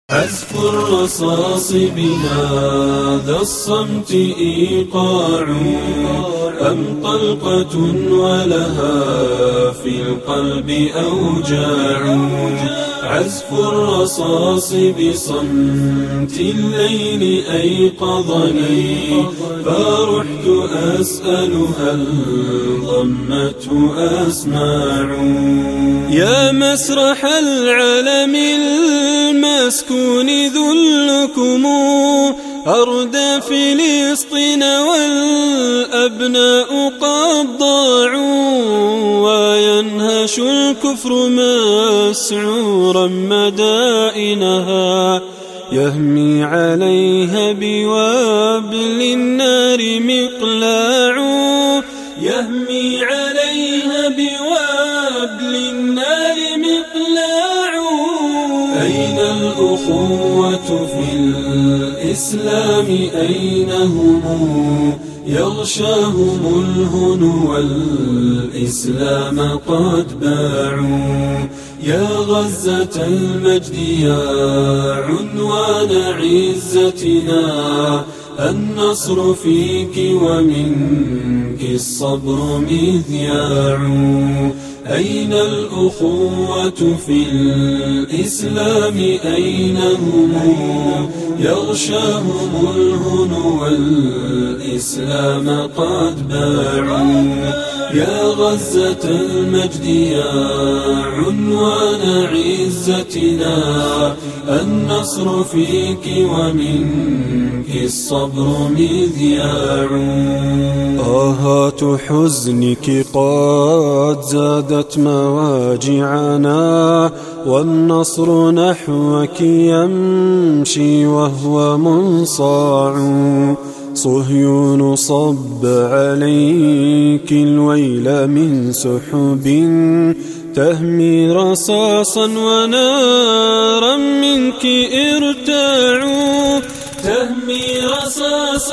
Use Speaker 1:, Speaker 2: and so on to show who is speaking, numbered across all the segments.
Speaker 1: عزف الرصاص بهذا الصمت إيقاع أم طلقة ولها في القلب أوجاع. عزف الرصاص بصمت الليل أيقظني فرحت أسأل هل ضمته أسماع. يا مسرح العالم المسكون ذلكم أرض فلسطين والأبناء قد ضاعوا وينهش الكفر مسعورا مدائنها يهمي عليها بوابل النار مقلاع. يهمي عليها بوابل النار مقلاع. أين الأخوة في الإسلام أين هم يغشاهم الهن والإسلام قد باعوا. يا غزة المجد يا عنوان عزتنا النصر فيك ومنك الصبر مذياع. أين الأخوة في الإسلام أين هم يغشاهم الهن والإسلام قد باعوا. يا غزة المجد يا عنوان عزتنا النصر فيك ومنك الصبر مذياع. آهات حزنك قد زادت مواجعنا والنصر نحوك يمشي وهو منصاع. صهيون صب عليك الويل من سحب تهمي رصاصا ونارا منك ارتاعوا. تهمي رصاصا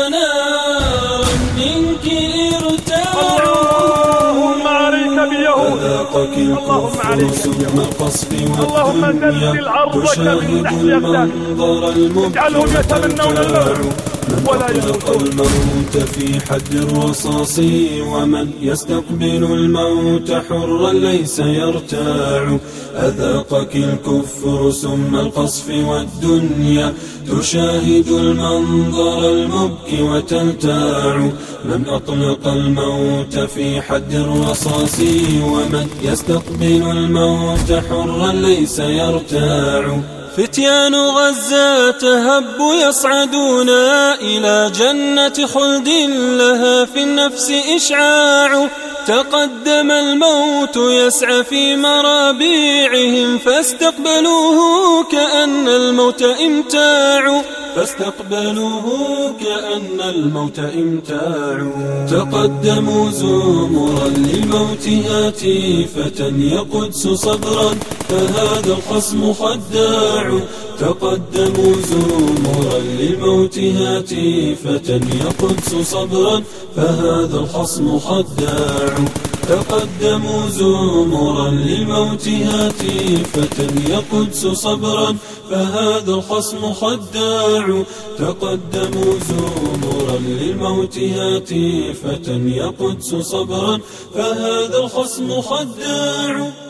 Speaker 1: ونارا منك ارتاعوا.
Speaker 2: اللهم عليك بيهود، اللهم عليك بيهود، اللهم زلزل عرضك من تحت أقدامهم اجعلهم يتمنون الموت ولا يموتون.
Speaker 1: الموت في حد الرصاص ومن يستقبل الموت حرا ليس يرتاع. أذاقك الكفر سم القصف والدنيا تشاهد المنظر المبكي وتلتاع. من أطلق الموت في حد الرصاص ومن يستقبل الموت حرا ليس يرتاع. فتيان غزة هبوا يصعدون إلى جنة خلد لها في النفس إشعاع. تقدم الموت يسعى في مرابيعهم فاستقبلوه كأن الموت إمتاع. فاستقبلوه كأن الموت إمتاع. تقدموا زمرا للموت هاتفة يا قدس صبرا فهذا الخصم خداع. تقدموا زمرا للموت هاتفة يا قدس صبرا فهذا الخصم خداع. تقدموا زمرا للموت هاتفة يا قدس صبرا فهذا الخصم خداع. تقدموا زمرا للموت هاتفة يا قدس صبرا فهذا الخصم خداع.